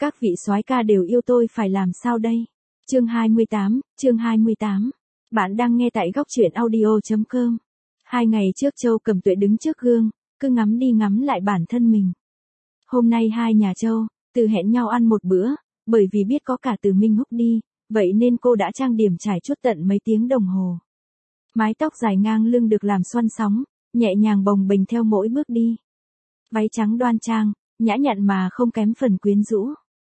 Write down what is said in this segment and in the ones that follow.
Các vị soái ca đều yêu tôi phải làm sao đây? Chương 28. Bạn đang nghe tại góc truyện audio.com. 2 ngày trước Châu Cẩm Tuệ đứng trước gương, cứ ngắm đi ngắm lại bản thân mình. Hôm nay hai nhà Châu, Từ hẹn nhau ăn một bữa, bởi vì biết có cả Từ Minh Húc đi, vậy nên cô đã trang điểm trải chuốt tận mấy tiếng đồng hồ. Mái tóc dài ngang lưng được làm xoăn sóng, nhẹ nhàng bồng bềnh theo mỗi bước đi. Váy trắng đoan trang, nhã nhặn mà không kém phần quyến rũ.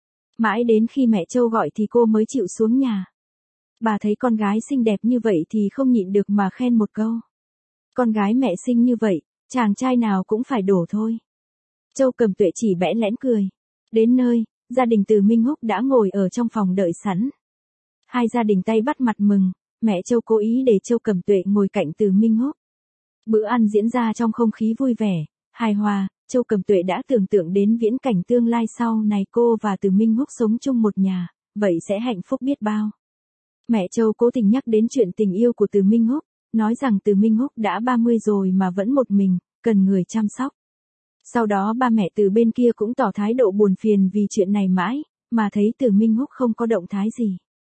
Mãi đến khi mẹ Châu gọi thì cô mới chịu xuống nhà. Bà thấy con gái xinh đẹp như vậy thì không nhịn được mà khen một câu. Con gái mẹ xinh như vậy, chàng trai nào cũng phải đổ thôi. Châu Cẩm Tuệ chỉ bẽ lẽn cười. Đến nơi, gia đình Từ Minh Húc đã ngồi ở trong phòng đợi sẵn. Hai gia đình tay bắt mặt mừng, mẹ Châu cố ý để Châu Cẩm Tuệ ngồi cạnh Từ Minh Húc. Bữa ăn diễn ra trong không khí vui vẻ, hài hòa. Châu Cẩm Tuệ đã tưởng tượng đến viễn cảnh tương lai sau này cô và Từ Minh Húc sống chung một nhà, vậy sẽ hạnh phúc biết bao. Mẹ Châu cố tình nhắc đến chuyện tình yêu của Từ Minh Húc, nói rằng Từ Minh Húc đã 30 rồi mà vẫn một mình, cần người chăm sóc. Sau đó ba mẹ Từ bên kia cũng tỏ thái độ buồn phiền vì chuyện này mãi, mà thấy Từ Minh Húc không có động thái gì.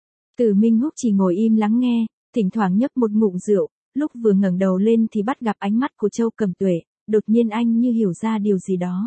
Từ Minh Húc chỉ ngồi im lắng nghe, thỉnh thoảng nhấp một ngụm rượu, lúc vừa ngẩng đầu lên thì bắt gặp ánh mắt của Châu Cẩm Tuệ. Đột nhiên anh như hiểu ra điều gì đó.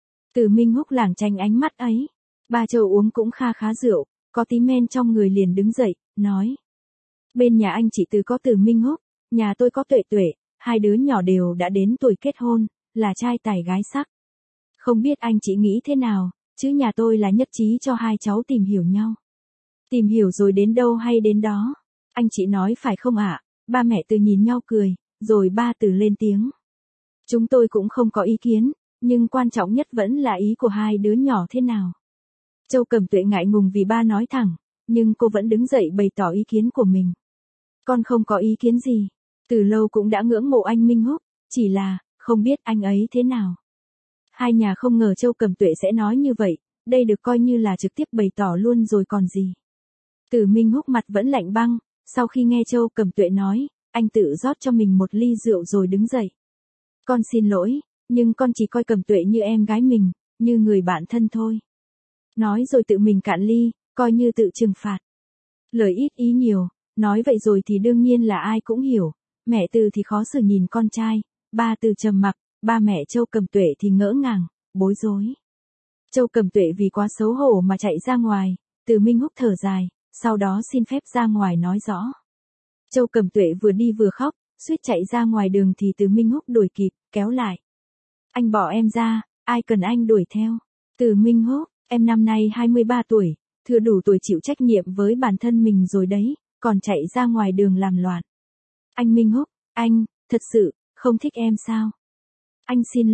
Từ Minh Húc lảng tránh ánh mắt ấy. Ba Châu uống cũng kha khá rượu, có tí men trong người liền đứng dậy, nói. Bên nhà anh chỉ có Từ Minh Húc, nhà tôi có Tuệ Tuệ, hai đứa nhỏ đều đã đến tuổi kết hôn, là trai tài gái sắc. Không biết anh chị nghĩ thế nào, chứ nhà tôi là nhất trí cho hai cháu tìm hiểu nhau. Tìm hiểu rồi đến đâu hay đến đó. Anh chị nói phải không ạ? Ba mẹ Từ nhìn nhau cười, rồi ba Từ lên tiếng. Chúng tôi cũng không có ý kiến, nhưng quan trọng nhất vẫn là ý của hai đứa nhỏ thế nào. Châu Cẩm Tuệ ngại ngùng vì ba nói thẳng, nhưng cô vẫn đứng dậy bày tỏ ý kiến của mình. Con không có ý kiến gì, từ lâu cũng đã ngưỡng mộ anh Minh Húc, chỉ là, không biết anh ấy thế nào. Hai nhà không ngờ Châu Cẩm Tuệ sẽ nói như vậy, đây được coi như là trực tiếp bày tỏ luôn rồi còn gì. Từ Minh Húc mặt vẫn lạnh băng, sau khi nghe Châu Cẩm Tuệ nói, anh tự rót cho mình một ly rượu rồi đứng dậy. Con xin lỗi, nhưng con chỉ coi Cẩm Tuệ như em gái mình, như người bạn thân thôi. Nói rồi tự mình cạn ly, coi như tự trừng phạt. Lời ít ý nhiều, nói vậy rồi thì đương nhiên là ai cũng hiểu. Mẹ Từ thì khó xử nhìn con trai, ba Từ trầm mặc, ba mẹ Châu Cẩm Tuệ thì ngỡ ngàng, bối rối. Châu Cẩm Tuệ vì quá xấu hổ mà chạy ra ngoài, Từ Minh Húc thở dài, sau đó xin phép ra ngoài nói rõ. Châu Cẩm Tuệ vừa đi vừa khóc, suýt chạy ra ngoài đường thì Từ Minh Húc đuổi kịp, kéo lại. Anh bỏ em ra, ai cần anh đuổi theo. Từ Minh Húc, em năm nay 23 tuổi, thừa đủ tuổi chịu trách nhiệm với bản thân mình rồi đấy, còn chạy ra ngoài đường làm loạn. Anh Minh Húc, anh, thật sự, không thích em sao? Anh xin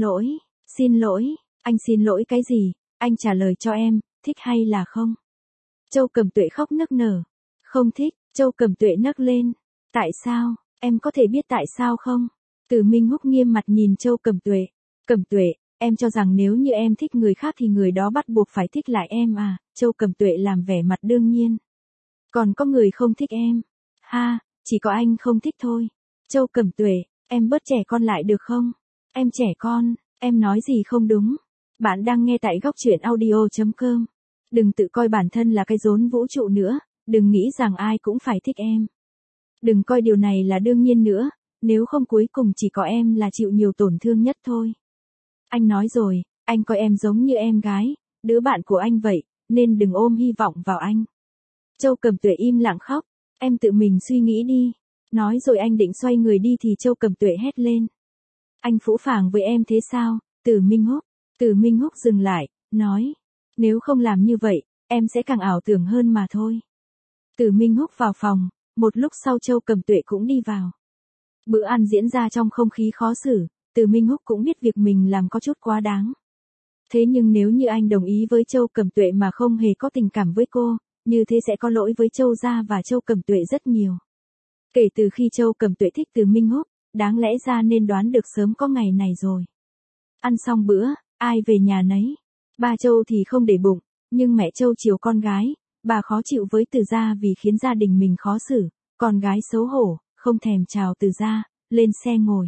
lỗi, anh xin lỗi cái gì, anh trả lời cho em, thích hay là không? Châu Cẩm Tuệ khóc nức nở. Không thích, Châu Cẩm Tuệ nấc lên. Tại sao? Em có thể biết tại sao không? Từ Minh Húc nghiêm mặt nhìn Châu Cẩm Tuệ. Cẩm Tuệ, em cho rằng nếu như em thích người khác thì người đó bắt buộc phải thích lại em à? Châu Cẩm Tuệ làm vẻ mặt đương nhiên. Còn có người không thích em. Ha, chỉ có anh không thích thôi. Châu Cẩm Tuệ, em bớt trẻ con lại được không? Em trẻ con, em nói gì không đúng. Bạn đang nghe tại góc truyện audio.com. Đừng tự coi bản thân là cái rốn vũ trụ nữa, đừng nghĩ rằng ai cũng phải thích em. Đừng coi điều này là đương nhiên nữa, nếu không cuối cùng chỉ có em là chịu nhiều tổn thương nhất thôi. Anh nói rồi, anh coi em giống như em gái, đứa bạn của anh vậy, nên đừng ôm hy vọng vào anh. Châu Cẩm Tuệ im lặng khóc, em tự mình suy nghĩ đi. Nói rồi anh định xoay người đi thì Châu Cẩm Tuệ hét lên. Anh phũ phàng với em thế sao, Từ Minh Húc? Từ Minh Húc dừng lại, nói. Nếu không làm như vậy, em sẽ càng ảo tưởng hơn mà thôi. Từ Minh Húc vào phòng, một lúc sau Châu Cẩm Tuệ cũng đi vào. Bữa ăn diễn ra trong không khí khó xử, Từ Minh Húc cũng biết việc mình làm có chút quá đáng. Thế nhưng nếu như anh đồng ý với Châu Cẩm Tuệ mà không hề có tình cảm với cô, như thế sẽ có lỗi với Châu gia và Châu Cẩm Tuệ rất nhiều. Kể từ khi Châu Cẩm Tuệ thích Từ Minh Húc, đáng lẽ ra nên đoán được sớm có ngày này rồi. Ăn xong bữa, ai về nhà nấy. Ba Châu thì không để bụng, nhưng mẹ Châu chiều con gái, bà khó chịu với Từ gia vì khiến gia đình mình khó xử, con gái xấu hổ, không thèm chào Từ gia, lên xe ngồi.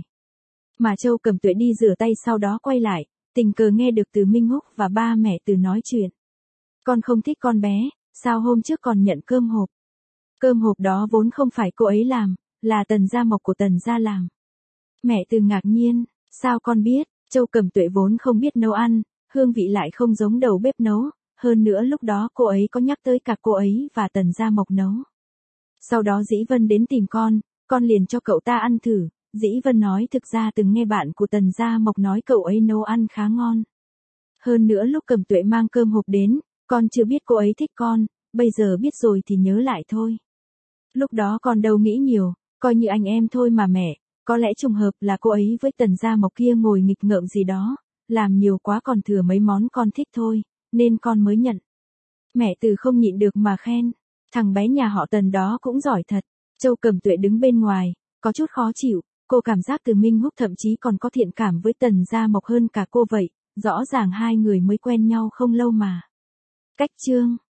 Mà Châu Cẩm Tuệ đi rửa tay sau đó quay lại, tình cờ nghe được Từ Minh Húc và ba mẹ Từ nói chuyện. Con không thích con bé, sao hôm trước còn nhận cơm hộp? Cơm hộp đó vốn không phải cô ấy làm, là Tần Gia Mộc của Tần Gia làm. Mẹ Từ ngạc nhiên, sao con biết? Châu Cẩm Tuệ vốn không biết nấu ăn, hương vị lại không giống đầu bếp nấu, hơn nữa lúc đó cô ấy có nhắc tới cả cô ấy và Tần Gia Mộc nấu. Sau đó Dĩ Vân đến tìm con liền cho cậu ta ăn thử, Dĩ Vân nói thực ra từng nghe bạn của Tần Gia Mộc nói cậu ấy nấu ăn khá ngon. Hơn nữa lúc Cẩm Tuệ mang cơm hộp đến, con chưa biết cô ấy thích con, bây giờ biết rồi thì nhớ lại thôi. Lúc đó con đâu nghĩ nhiều, coi như anh em thôi mà mẹ, có lẽ trùng hợp là cô ấy với Tần Gia Mộc kia ngồi nghịch ngợm gì đó, làm nhiều quá còn thừa mấy món con thích thôi, nên con mới nhận. Mẹ Từ không nhịn được mà khen, thằng bé nhà họ Tần đó cũng giỏi thật. Châu Cẩm Tuệ đứng bên ngoài, có chút khó chịu, cô cảm giác Từ Minh Húc thậm chí còn có thiện cảm với Tần Gia Mộc hơn cả cô vậy, rõ ràng hai người mới quen nhau không lâu mà. Cách chương